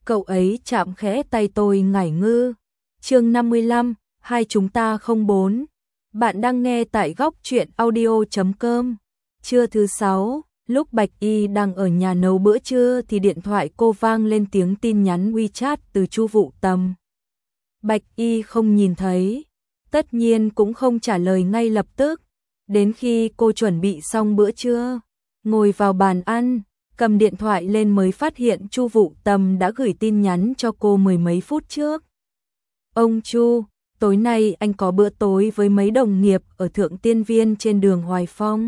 Cậu ấy chạm khẽ tay tôi ngải ngư. Chương 55, hai chúng ta không bốn. Bạn đang nghe tại góc truyện audio.com. Trưa thứ 6, lúc Bạch Y đang ở nhà nấu bữa trưa thì điện thoại cô vang lên tiếng tin nhắn WeChat từ Chu Vụ Tầm. Bạch Y không nhìn thấy, tất nhiên cũng không trả lời ngay lập tức. Đến khi cô chuẩn bị xong bữa trưa, ngồi vào bàn ăn, cầm điện thoại lên mới phát hiện Chu Vụ Tầm đã gửi tin nhắn cho cô mười mấy phút trước. Ông Chu, tối nay anh có bữa tối với mấy đồng nghiệp ở Thượng Tiên Viên trên đường Hoài Phong.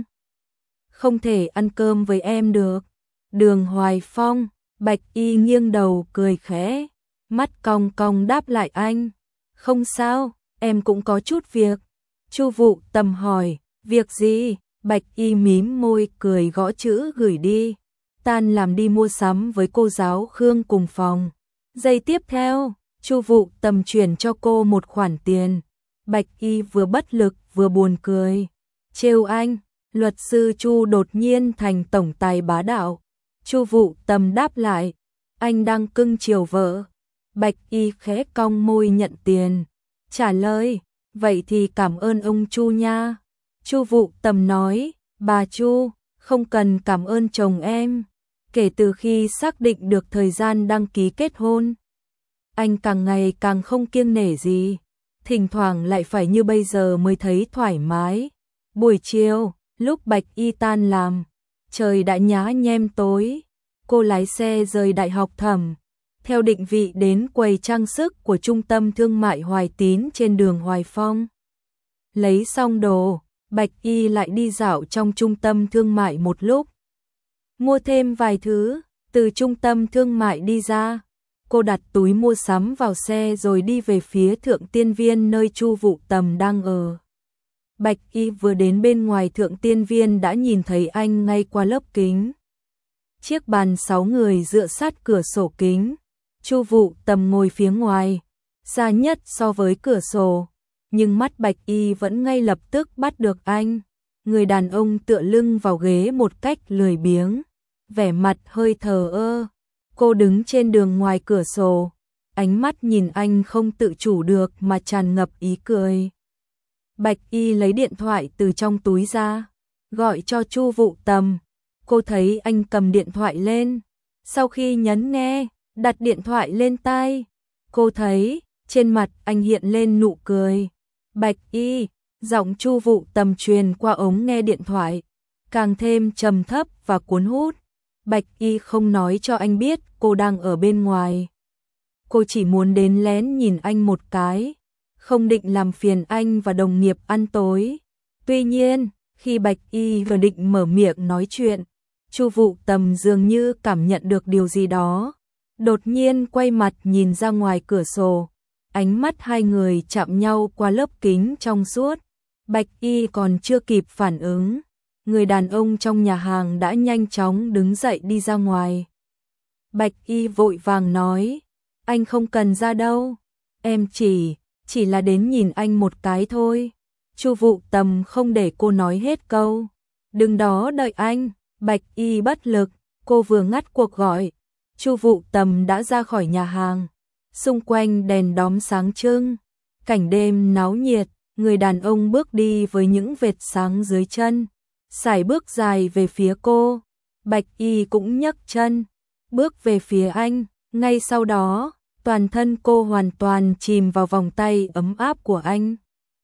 Không thể ăn cơm với em được. Đường Hoài Phong, Bạch Y nghiêng đầu cười khẽ, mắt cong cong đáp lại anh. Không sao, em cũng có chút việc. Chu Vụ Tầm hỏi, việc gì? Bạch Y mím môi cười gõ chữ gửi đi. Tan làm đi mua sắm với cô giáo Khương cùng phòng. Giây tiếp theo, Chu Vụ Tầm chuyển cho cô một khoản tiền. Bạch Y vừa bất lực vừa buồn cười. Trêu anh, luật sư Chu đột nhiên thành tổng tài bá đạo. Chu Vụ Tầm đáp lại, anh đang cưng chiều vợ. Bạch Y khẽ cong môi nhận tiền. Trả lời, vậy thì cảm ơn ông Chu nha. Chu Vụ Tầm nói, bà Chu, không cần cảm ơn chồng em. Kể từ khi xác định được thời gian đăng ký kết hôn, anh càng ngày càng không kiêng nể gì. Thỉnh thoảng lại phải như bây giờ mới thấy thoải mái. Buổi chiều, lúc Bạch Y tan làm, trời đã nhá nhem tối. Cô lái xe rời Đại học Thẩm, theo định vị đến quầy trang sức của Trung tâm Thương mại Hoài Tín trên đường Hoài Phong. Lấy xong đồ, Bạch Y lại đi dạo trong trung tâm thương mại một lúc. Mua thêm vài thứ, từ trung tâm thương mại đi ra. Cô đặt túi mua sắm vào xe rồi đi về phía Thượng Tiên Viên nơi Chu Vụ Tầm đang ở. Bạch Y vừa đến bên ngoài Thượng Tiên Viên đã nhìn thấy anh ngay qua lớp kính. Chiếc bàn 6 người dựa sát cửa sổ kính. Chu Vụ Tầm ngồi phía ngoài, xa nhất so với cửa sổ. Nhưng mắt Bạch Y vẫn ngay lập tức bắt được anh. Người đàn ông tựa lưng vào ghế một cách lười biếng, vẻ mặt hơi thờ ơ. Cô đứng trên đường ngoài cửa sổ, ánh mắt nhìn anh không tự chủ được mà tràn ngập ý cười. Bạch Y lấy điện thoại từ trong túi ra, gọi cho Chu Vụ Tầm. Cô thấy anh cầm điện thoại lên, sau khi nhấn nghe, đặt điện thoại lên tai, cô thấy trên mặt anh hiện lên nụ cười. Bạch Y, giọng Chu Vụ Tầm truyền qua ống nghe điện thoại, càng thêm trầm thấp và cuốn hút. Bạch Y không nói cho anh biết cô đang ở bên ngoài. Cô chỉ muốn đến lén nhìn anh một cái, không định làm phiền anh và đồng nghiệp ăn tối. Tuy nhiên, khi Bạch Y vừa định mở miệng nói chuyện, Chu Vụ Tầm dường như cảm nhận được điều gì đó. Đột nhiên quay mặt nhìn ra ngoài cửa sổ. Ánh mắt hai người chạm nhau qua lớp kính trong suốt. Bạch Y còn chưa kịp phản ứng, người đàn ông trong nhà hàng đã nhanh chóng đứng dậy đi ra ngoài. Bạch Y vội vàng nói, anh không cần ra đâu, em chỉ là đến nhìn anh một cái thôi. Chu Vụ Tầm không để cô nói hết câu. Đừng đó đợi anh. Bạch Y bất lực, cô vừa ngắt cuộc gọi, Chu Vụ Tầm đã ra khỏi nhà hàng. Xung quanh đèn đóm sáng trưng, cảnh đêm náo nhiệt, người đàn ông bước đi với những vệt sáng dưới chân, sải bước dài về phía cô. Bạch Y cũng nhấc chân, bước về phía anh. Ngay sau đó, toàn thân cô hoàn toàn chìm vào vòng tay ấm áp của anh.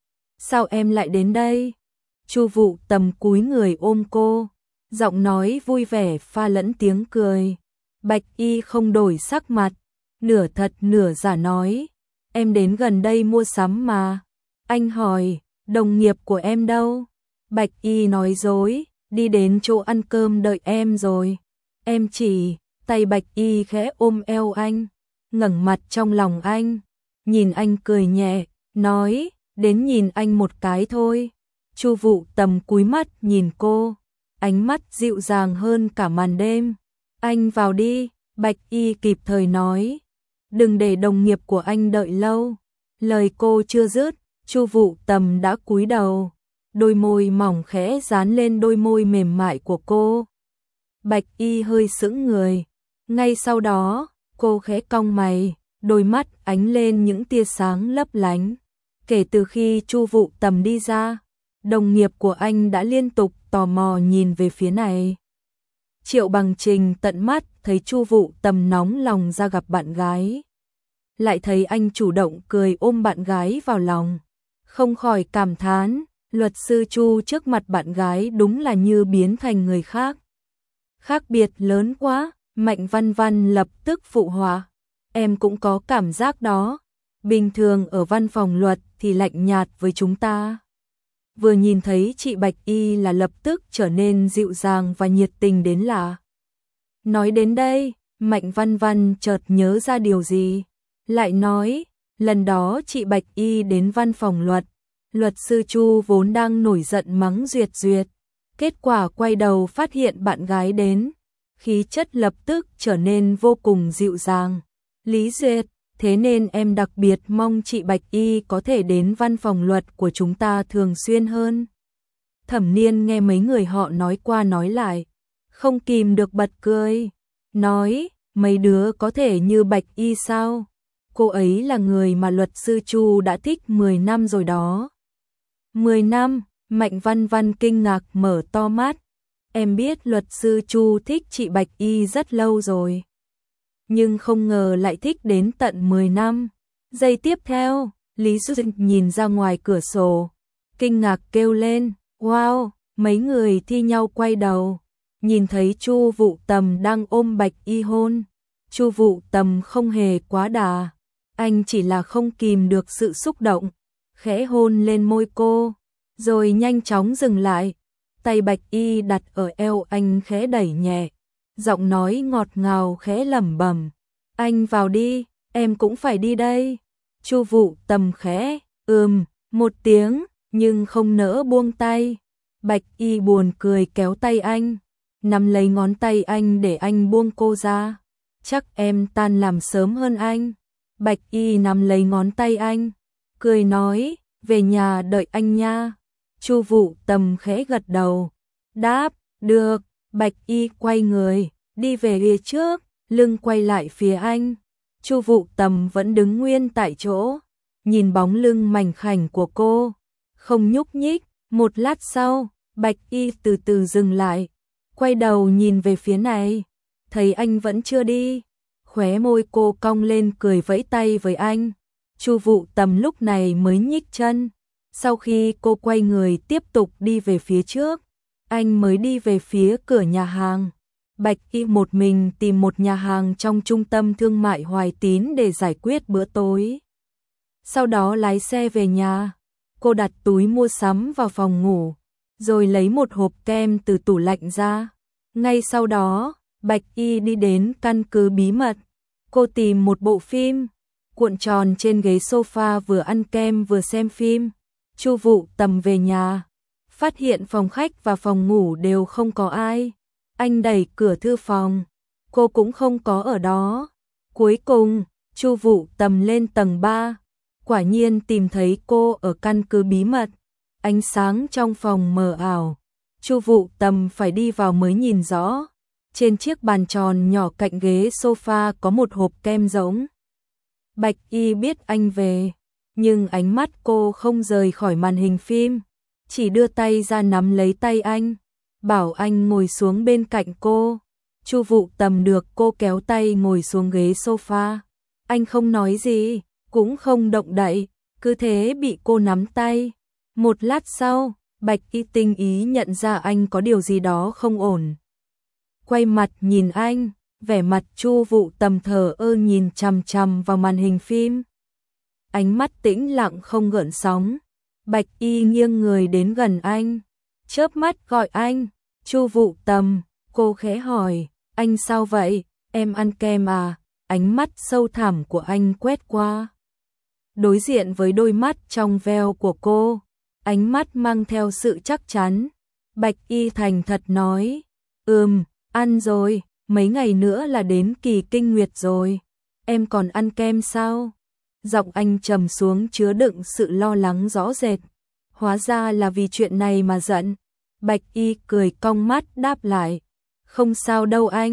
Sao em lại đến đây? Chu Vụ Tầm cúi người ôm cô, giọng nói vui vẻ pha lẫn tiếng cười. Bạch Y không đổi sắc mặt, nửa thật nửa giả nói, em đến gần đây mua sắm mà. Anh hỏi, đồng nghiệp của em đâu? Bạch Y nói dối, đi đến chỗ ăn cơm đợi em rồi. Em chỉ, tay Bạch Y khẽ ôm eo anh, ngẩng mặt trong lòng anh, nhìn anh cười nhẹ, nói, đến nhìn anh một cái thôi. Chu Vụ Tầm cúi mắt nhìn cô, ánh mắt dịu dàng hơn cả màn đêm. Anh vào đi, Bạch Y kịp thời nói, đừng để đồng nghiệp của anh đợi lâu. Lời cô chưa dứt, Chu Vụ Tầm đã cúi đầu, đôi môi mỏng khẽ dán lên đôi môi mềm mại của cô. Bạch Y hơi sững người, ngay sau đó, Cô khẽ cong mày, đôi mắt ánh lên những tia sáng lấp lánh. Kể từ khi Chu Vụ Tầm đi ra, đồng nghiệp của anh đã liên tục tò mò nhìn về phía này. Triệu Bằng Trình tận mắt thấy Chu Vụ Tầm nóng lòng ra gặp bạn gái. Lại thấy anh chủ động cười ôm bạn gái vào lòng. Không khỏi cảm thán, luật sư Chu trước mặt bạn gái đúng là như biến thành người khác. Khác biệt lớn quá, Mạnh Văn Văn lập tức phụ họa. Em cũng có cảm giác đó. Bình thường ở văn phòng luật thì lạnh nhạt với chúng ta. Vừa nhìn thấy chị Bạch Y là lập tức trở nên dịu dàng và nhiệt tình đến lạ. Nói đến đây, Mạnh Văn Văn chợt nhớ ra điều gì. Lại nói, lần đó chị Bạch Y đến văn phòng luật sư Chu vốn đang nổi giận mắng Duyệt Duyệt. Kết quả quay đầu phát hiện bạn gái đến. Khí chất lập tức trở nên vô cùng dịu dàng. Lý Duyệt, thế nên em đặc biệt mong chị Bạch Y có thể đến văn phòng luật của chúng ta thường xuyên hơn. Thẩm Niên nghe mấy người họ nói qua nói lại, không kìm được bật cười. Nói, mấy đứa có thể như Bạch Y sao? Cô ấy là người mà luật sư Chu đã thích 10 năm rồi đó. 10 năm, Mạnh Văn Văn kinh ngạc mở to mắt. Em biết luật sư Chu thích chị Bạch Y rất lâu rồi. Nhưng không ngờ lại thích đến tận 10 năm. Giây tiếp theo, Lý Duyệt nhìn ra ngoài cửa sổ. Kinh ngạc kêu lên, wow, mấy người thi nhau quay đầu. Nhìn thấy Chu Vụ Tầm đang ôm Bạch Y hôn. Chu Vụ Tầm không hề quá đà. Anh chỉ là không kìm được sự xúc động. Khẽ hôn lên môi cô, rồi nhanh chóng dừng lại. Tay Bạch Y đặt ở eo anh khẽ đẩy nhẹ. Giọng nói ngọt ngào khẽ lẩm bẩm. Anh vào đi, em cũng phải đi đây. Chu Vụ Tầm khẽ, một tiếng, nhưng không nỡ buông tay. Bạch Y buồn cười kéo tay anh, nắm lấy ngón tay anh để anh buông cô ra. Chắc em tan làm sớm hơn anh. Bạch Y nắm lấy ngón tay anh, cười nói, về nhà đợi anh nha. Chu Vụ Tầm khẽ gật đầu, đáp, được. Bạch Y quay người, đi về phía trước, lưng quay lại phía anh. Chu Vụ Tầm vẫn đứng nguyên tại chỗ, nhìn bóng lưng mảnh khảnh của cô, không nhúc nhích. Một lát sau, Bạch Y từ từ dừng lại, quay đầu nhìn về phía này, thấy anh vẫn chưa đi. Khóe môi cô cong lên cười vẫy tay với anh. Chu Vụ Tầm lúc này mới nhích chân. Sau khi cô quay người tiếp tục đi về phía trước, anh mới đi về phía cửa nhà hàng. Bạch Y một mình tìm một nhà hàng trong trung tâm thương mại Hoài Tín để giải quyết bữa tối. Sau đó lái xe về nhà. Cô đặt túi mua sắm vào phòng ngủ, rồi lấy một hộp kem từ tủ lạnh ra. Ngay sau đó, Bạch Y đi đến căn cứ bí mật. Cô tìm một bộ phim, cuộn tròn trên ghế sofa vừa ăn kem vừa xem phim. Chu Vụ Tầm về nhà, phát hiện phòng khách và phòng ngủ đều không có ai. Anh đẩy cửa thư phòng, cô cũng không có ở đó. Cuối cùng, Chu Vụ Tầm lên tầng 3, quả nhiên tìm thấy cô ở căn cứ bí mật. Ánh sáng trong phòng mờ ảo, Chu Vụ Tầm phải đi vào mới nhìn rõ. Trên chiếc bàn tròn nhỏ cạnh ghế sofa có một hộp kem rỗng. Bạch Y biết anh về, nhưng ánh mắt cô không rời khỏi màn hình phim, chỉ đưa tay ra nắm lấy tay anh, bảo anh ngồi xuống bên cạnh cô. Chu Vụ Tầm được cô kéo tay ngồi xuống ghế sofa. Anh không nói gì, cũng không động đậy, cứ thế bị cô nắm tay. Một lát sau, Bạch Y tinh ý nhận ra anh có điều gì đó không ổn. Quay mặt nhìn anh, vẻ mặt Chu Vụ Tầm thờ ơ nhìn chằm chằm vào màn hình phim. Ánh mắt tĩnh lặng không gợn sóng. Bạch Y nghiêng người đến gần anh, chớp mắt gọi anh, Chu Vụ Tầm. Cô khẽ hỏi, anh sao vậy, em ăn kem à? Ánh mắt sâu thẳm của anh quét qua. Đối diện với đôi mắt trong veo của cô, ánh mắt mang theo sự chắc chắn. Bạch Y thành thật nói, ăn rồi, mấy ngày nữa là đến kỳ kinh nguyệt rồi. Em còn ăn kem sao? Giọng anh trầm xuống chứa đựng sự lo lắng rõ rệt. Hóa ra là vì chuyện này mà giận. Bạch Y cười cong mắt đáp lại, không sao đâu anh,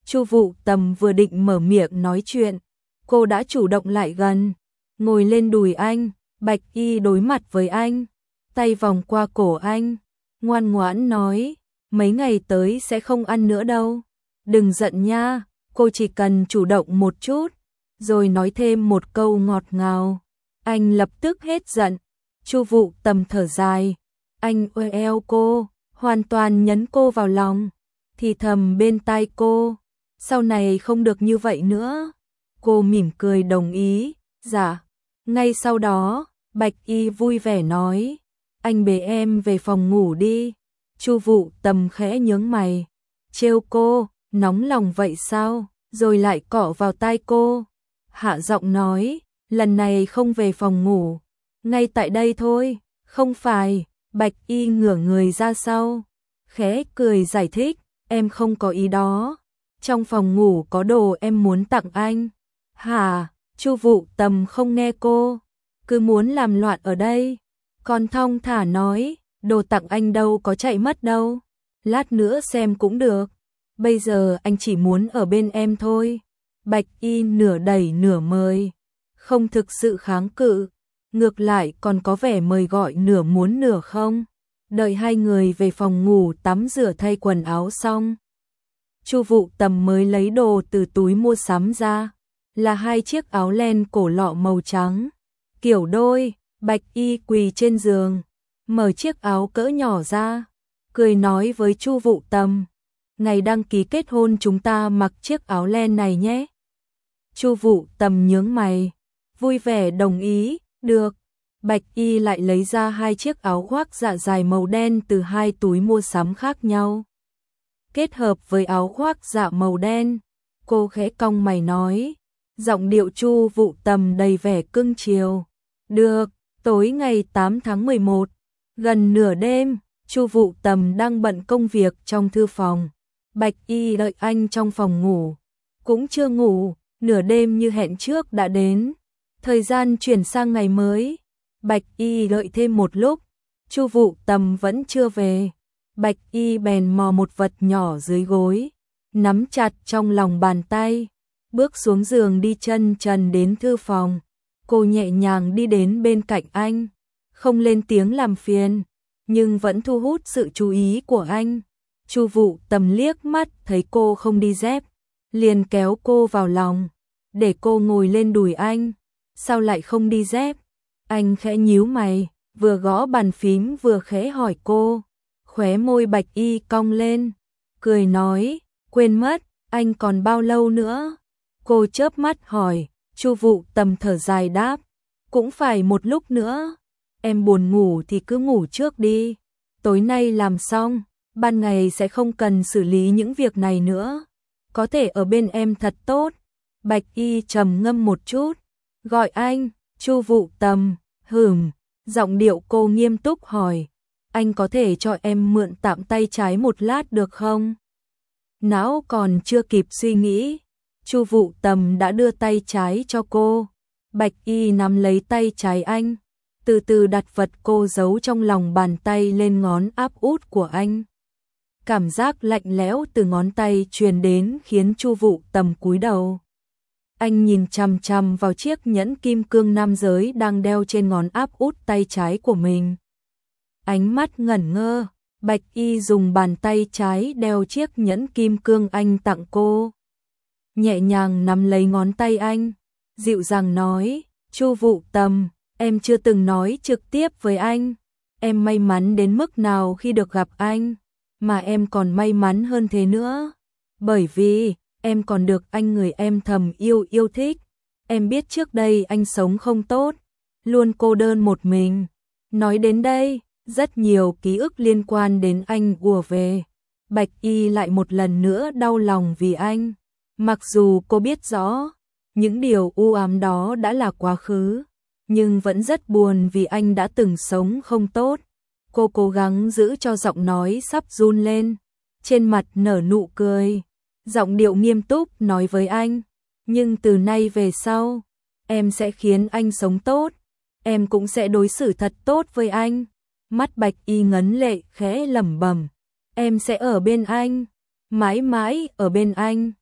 Chu Vụ Tầm vừa định mở miệng nói chuyện, cô đã chủ động lại gần, ngồi lên đùi anh, Bạch Y đối mặt với anh, tay vòng qua cổ anh, ngoan ngoãn nói, mấy ngày tới sẽ không ăn nữa đâu. Đừng giận nha, cô chỉ cần chủ động một chút, rồi nói thêm một câu ngọt ngào. Anh lập tức hết giận. Chu Vụ Tầm thở dài, anh ôm eo cô, hoàn toàn nhấn cô vào lòng, thì thầm bên tai cô, sau này không được như vậy nữa. Cô mỉm cười đồng ý, dạ. Ngay sau đó, Bạch Y vui vẻ nói, anh bế em về phòng ngủ đi. Chu Vụ Tầm khẽ nhướng mày, trêu cô, nóng lòng vậy sao, rồi lại cọ vào tai cô. Hạ giọng nói, lần này không về phòng ngủ, ngay tại đây thôi. Không phải. Bạch Y ngửa người ra sau, khẽ cười giải thích, em không có ý đó. Trong phòng ngủ có đồ em muốn tặng anh. Hả? Chu Vụ Tầm không nghe cô, cứ muốn làm loạn ở đây. Còn thong thả nói, đồ tặng anh đâu có chạy mất đâu. Lát nữa xem cũng được. Bây giờ anh chỉ muốn ở bên em thôi. Bạch Y nửa đẩy nửa mời, không thực sự kháng cự, ngược lại còn có vẻ mời gọi nửa muốn nửa không. Đợi hai người về phòng ngủ tắm rửa thay quần áo xong, Chu Vụ Tầm mới lấy đồ từ túi mua sắm ra, là hai chiếc áo len cổ lọ màu trắng, kiểu đôi. Bạch Y quỳ trên giường, mở chiếc áo cỡ nhỏ ra, cười nói với Chu Vụ Tầm, ngày đăng ký kết hôn chúng ta mặc chiếc áo len này nhé. Chu Vụ Tầm nhướng mày, vui vẻ đồng ý, được. Bạch Y lại lấy ra hai chiếc áo khoác dạ dài màu đen từ hai túi mua sắm khác nhau. Kết hợp với áo khoác dạ màu đen, cô khẽ cong mày nói, giọng điệu Chu Vụ Tầm đầy vẻ cưng chiều. Được. Tối ngày 8 tháng 11, gần nửa đêm, Chu Vụ Tầm đang bận công việc trong thư phòng. Bạch Y đợi anh trong phòng ngủ, cũng chưa ngủ, nửa đêm như hẹn trước đã đến. Thời gian chuyển sang ngày mới, Bạch Y đợi thêm một lúc, Chu Vụ Tầm vẫn chưa về. Bạch Y bèn mò một vật nhỏ dưới gối, nắm chặt trong lòng bàn tay, bước xuống giường đi chân trần đến thư phòng. Cô nhẹ nhàng đi đến bên cạnh anh, không lên tiếng làm phiền, nhưng vẫn thu hút sự chú ý của anh. Chu Vụ Tầm liếc mắt thấy cô không đi dép, liền kéo cô vào lòng, để cô ngồi lên đùi anh. Sao lại không đi dép? Anh khẽ nhíu mày, vừa gõ bàn phím vừa khẽ hỏi cô. Khóe môi Bạch Y cong lên, cười nói, quên mất, anh còn bao lâu nữa? Cô chớp mắt hỏi. Chu Vụ Tầm thở dài đáp, cũng phải một lúc nữa. Em buồn ngủ thì cứ ngủ trước đi, tối nay làm xong, ban ngày sẽ không cần xử lý những việc này nữa, có thể ở bên em thật tốt. Bạch Y trầm ngâm một chút, gọi anh. Chu Vụ Tầm, giọng điệu cô nghiêm túc hỏi, anh có thể cho em mượn tạm tay trái một lát được không? Não còn chưa kịp suy nghĩ, Chu Vụ Tầm đã đưa tay trái cho cô. Bạch Y nắm lấy tay trái anh, từ từ đặt vật cô giấu trong lòng bàn tay lên ngón áp út của anh. Cảm giác lạnh lẽo từ ngón tay truyền đến khiến Chu Vụ Tầm cúi đầu. Anh nhìn chằm chằm vào chiếc nhẫn kim cương nam giới đang đeo trên ngón áp út tay trái của mình. Ánh mắt ngẩn ngơ, Bạch Y dùng bàn tay trái đeo chiếc nhẫn kim cương anh tặng cô, nhẹ nhàng nắm lấy ngón tay anh, dịu dàng nói, Chu Vụ Tầm, em chưa từng nói trực tiếp với anh, em may mắn đến mức nào khi được gặp anh, mà em còn may mắn hơn thế nữa, bởi vì em còn được anh người em thầm yêu thích. Em biết trước đây anh sống không tốt, luôn cô đơn một mình. Nói đến đây, rất nhiều ký ức liên quan đến anh ùa về. Bạch Y lại một lần nữa đau lòng vì anh. Mặc dù cô biết rõ, những điều u ám đó đã là quá khứ, nhưng vẫn rất buồn vì anh đã từng sống không tốt. Cô cố gắng giữ cho giọng nói sắp run lên, trên mặt nở nụ cười, giọng điệu nghiêm túc nói với anh, nhưng từ nay về sau, em sẽ khiến anh sống tốt, em cũng sẽ đối xử thật tốt với anh. Mắt Bạch Y ngấn lệ khẽ lẩm bẩm, em sẽ ở bên anh, mãi mãi ở bên anh.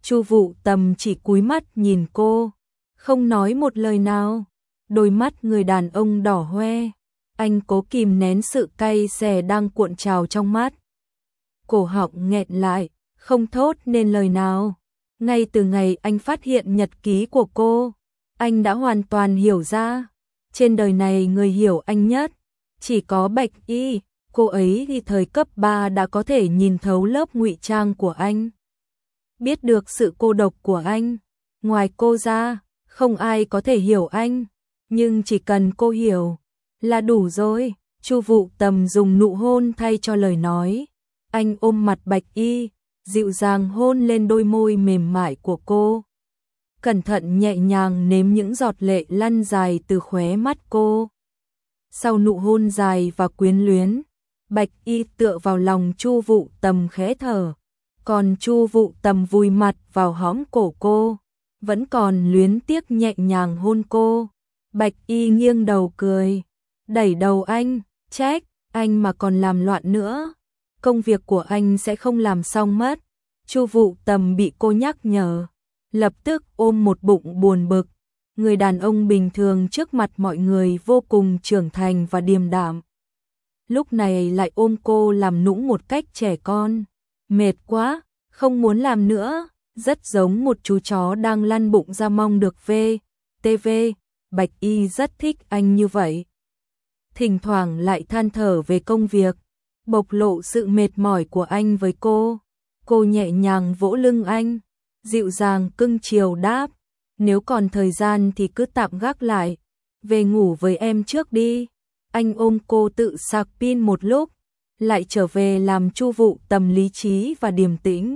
Chu Vũ Tầm chỉ cúi mắt nhìn cô, không nói một lời nào. Đôi mắt người đàn ông đỏ hoe, anh cố kìm nén sự cay xè đang cuộn trào trong mắt. Cổ họng nghẹn lại, không thốt nên lời nào. Ngay từ ngày anh phát hiện nhật ký của cô, anh đã hoàn toàn hiểu ra. Trên đời này người hiểu anh nhất chỉ có Bạch Y. Cô ấy thì thời cấp 3 đã có thể nhìn thấu lớp ngụy trang của anh, biết được sự cô độc của anh. Ngoài cô ra, không ai có thể hiểu anh, nhưng chỉ cần cô hiểu là đủ rồi. Chu Vũ Tầm dùng nụ hôn thay cho lời nói. Anh ôm mặt Bạch Y, dịu dàng hôn lên đôi môi mềm mại của cô. Cẩn thận nhẹ nhàng nếm những giọt lệ lăn dài từ khóe mắt cô. Sau nụ hôn dài và quyến luyến, Bạch Y tựa vào lòng Chu Vũ Tầm khẽ thở, còn Chu Vũ Tầm vùi mặt vào hõm cổ cô, vẫn còn luyến tiếc nhẹ nhàng hôn cô. Bạch Y nghiêng đầu cười, đẩy đầu anh, trách, anh mà còn làm loạn nữa, công việc của anh sẽ không làm xong mất. Chu Vũ Tầm bị cô nhắc nhở, lập tức ôm một bụng buồn bực. Người đàn ông bình thường trước mặt mọi người vô cùng trưởng thành và điềm đạm, lúc này lại ôm cô làm nũng một cách trẻ con. Mệt quá, không muốn làm nữa, rất giống một chú chó đang lăn bụng ra mong được về. TV, Bạch Y rất thích anh như vậy. Thỉnh thoảng lại than thở về công việc, bộc lộ sự mệt mỏi của anh với cô. Cô nhẹ nhàng vỗ lưng anh, dịu dàng cưng chiều đáp, nếu còn thời gian thì cứ tạm gác lại, về ngủ với em trước đi. Anh ôm cô tự sạc pin một lúc, lại trở về làm Chu Vũ Tầm lý trí và điềm tĩnh.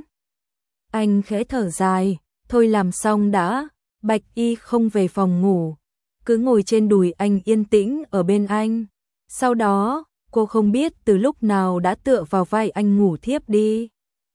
Anh khẽ thở dài, thôi làm xong đã. Bạch Y không về phòng ngủ, cứ ngồi trên đùi anh yên tĩnh ở bên anh. Sau đó, cô không biết từ lúc nào đã tựa vào vai anh ngủ thiếp đi.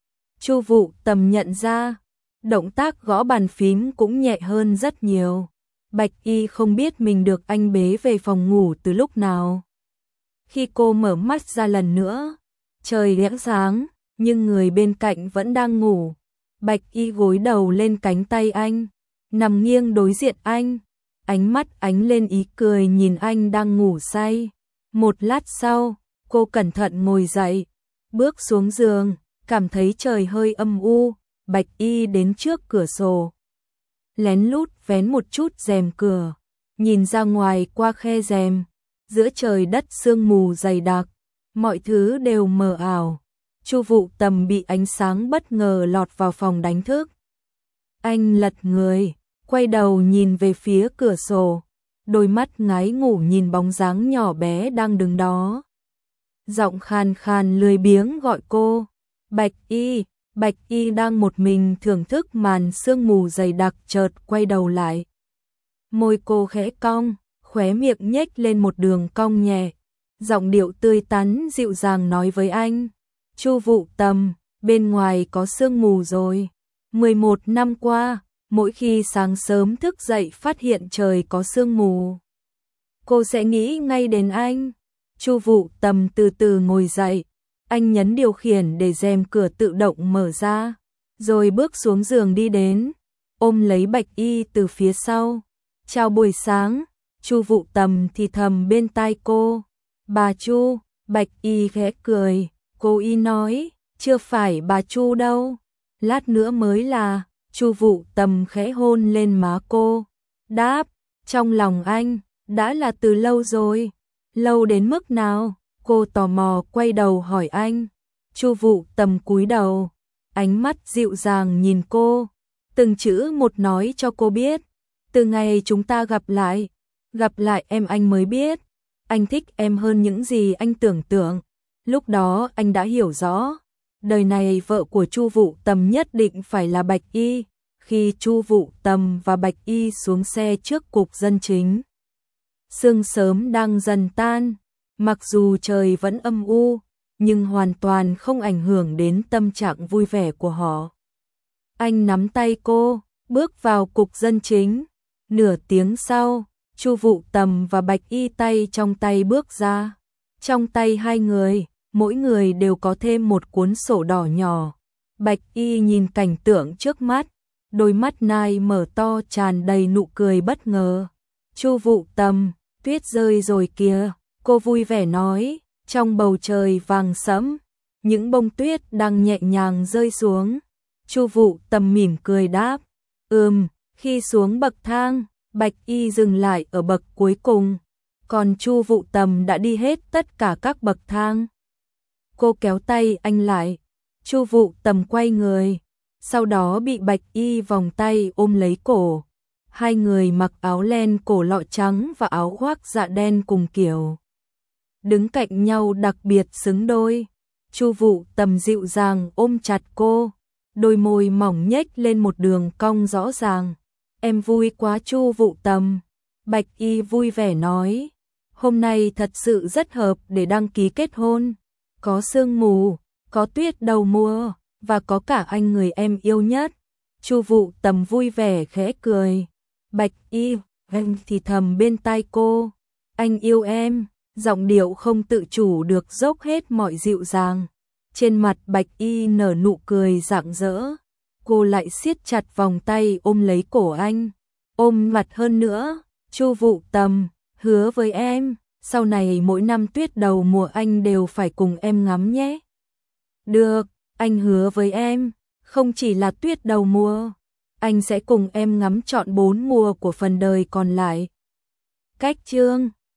Chu Vũ Tầm nhận ra, động tác gõ bàn phím cũng nhẹ hơn rất nhiều. Bạch Y không biết mình được anh bế về phòng ngủ từ lúc nào. Khi cô mở mắt ra lần nữa, trời đã sáng, nhưng người bên cạnh vẫn đang ngủ. Bạch Y gối đầu lên cánh tay anh, nằm nghiêng đối diện anh, ánh mắt ánh lên ý cười nhìn anh đang ngủ say. Một lát sau, cô cẩn thận ngồi dậy, bước xuống giường, cảm thấy trời hơi âm u. Bạch Y đến trước cửa sổ, lén lút vén một chút rèm cửa, nhìn ra ngoài qua khe rèm. Giữa trời đất sương mù dày đặc, mọi thứ đều mờ ảo. Chu Vũ Tầm bị ánh sáng bất ngờ lọt vào phòng đánh thức. Anh lật người, quay đầu nhìn về phía cửa sổ, đôi mắt ngái ngủ nhìn bóng dáng nhỏ bé đang đứng đó. Giọng khàn khàn lười biếng gọi cô, Bạch Y. Bạch Y đang một mình thưởng thức màn sương mù dày đặc chợt quay đầu lại. Môi cô khẽ cong, khóe miệng nhếch lên một đường cong nhẹ. Giọng điệu tươi tắn dịu dàng nói với anh, Chu Vũ Tầm, bên ngoài có sương mù rồi. 11 năm qua, mỗi khi sáng sớm thức dậy phát hiện trời có sương mù, cô sẽ nghĩ ngay đến anh. Chu Vũ Tầm từ từ ngồi dậy, anh nhấn điều khiển để rèm cửa tự động mở ra, rồi bước xuống giường đi đến, ôm lấy Bạch Y từ phía sau. Chào buổi sáng. Chu Vũ Tầm thì thầm bên tai cô, bà Chu. Bạch Y khẽ cười, cô Y nói, chưa phải bà Chu đâu, lát nữa mới là. Chu Vũ Tầm khẽ hôn lên má cô, đáp, trong lòng anh, đã là từ lâu rồi. Lâu đến mức nào? Cô tò mò quay đầu hỏi anh. Chu Vũ Tầm cúi đầu, ánh mắt dịu dàng nhìn cô, từng chữ một nói cho cô biết. Từ ngày chúng ta gặp lại em anh mới biết, anh thích em hơn những gì anh tưởng tượng. Lúc đó anh đã hiểu rõ, đời này vợ của Chu Vũ Tầm nhất định phải là Bạch Y. Khi Chu Vũ Tầm và Bạch Y xuống xe trước cục dân chính, sương sớm đang dần tan, mặc dù trời vẫn âm u, nhưng hoàn toàn không ảnh hưởng đến tâm trạng vui vẻ của họ. Anh nắm tay cô, bước vào cục dân chính. Nửa tiếng sau, Chu Vũ Tầm và Bạch Y tay trong tay bước ra. Trong tay hai người, mỗi người đều có thêm một cuốn sổ đỏ nhỏ. Bạch Y nhìn cảnh tượng trước mắt, đôi mắt nai mở to tràn đầy nụ cười bất ngờ. Chu Vũ Tầm, tuyết rơi rồi kìa, cô vui vẻ nói, trong bầu trời vàng sẫm, những bông tuyết đang nhẹ nhàng rơi xuống. Chu Vũ Tầm mỉm cười đáp, khi xuống bậc thang, Bạch Y dừng lại ở bậc cuối cùng, còn Chu Vũ Tầm đã đi hết tất cả các bậc thang. Cô kéo tay anh lại, Chu Vũ Tầm quay người, sau đó bị Bạch Y vòng tay ôm lấy cổ. Hai người mặc áo len cổ lọ trắng và áo khoác dạ đen cùng kiểu, đứng cạnh nhau đặc biệt xứng đôi. Chu Vũ Tầm dịu dàng ôm chặt cô, đôi môi mỏng nhếch lên một đường cong rõ ràng. Em vui quá Chu Vũ Tầm. Bạch Y vui vẻ nói, hôm nay thật sự rất hợp để đăng ký kết hôn. Có sương mù, có tuyết đầu mùa, và có cả anh người em yêu nhất. Chu Vũ Tầm vui vẻ khẽ cười. Bạch Y, anh thì thầm bên tai cô, anh yêu em, giọng điệu không tự chủ được dốc hết mọi dịu dàng. Trên mặt Bạch Y nở nụ cười rạng rỡ, cô lại siết chặt vòng tay ôm lấy cổ anh, ôm mặt hơn nữa. Chu Vũ Tầm, hứa với em, sau này mỗi năm tuyết đầu mùa anh đều phải cùng em ngắm nhé. Được, anh hứa với em, không chỉ là tuyết đầu mùa, anh sẽ cùng em ngắm trọn 4 mùa của phần đời còn lại. Cách chương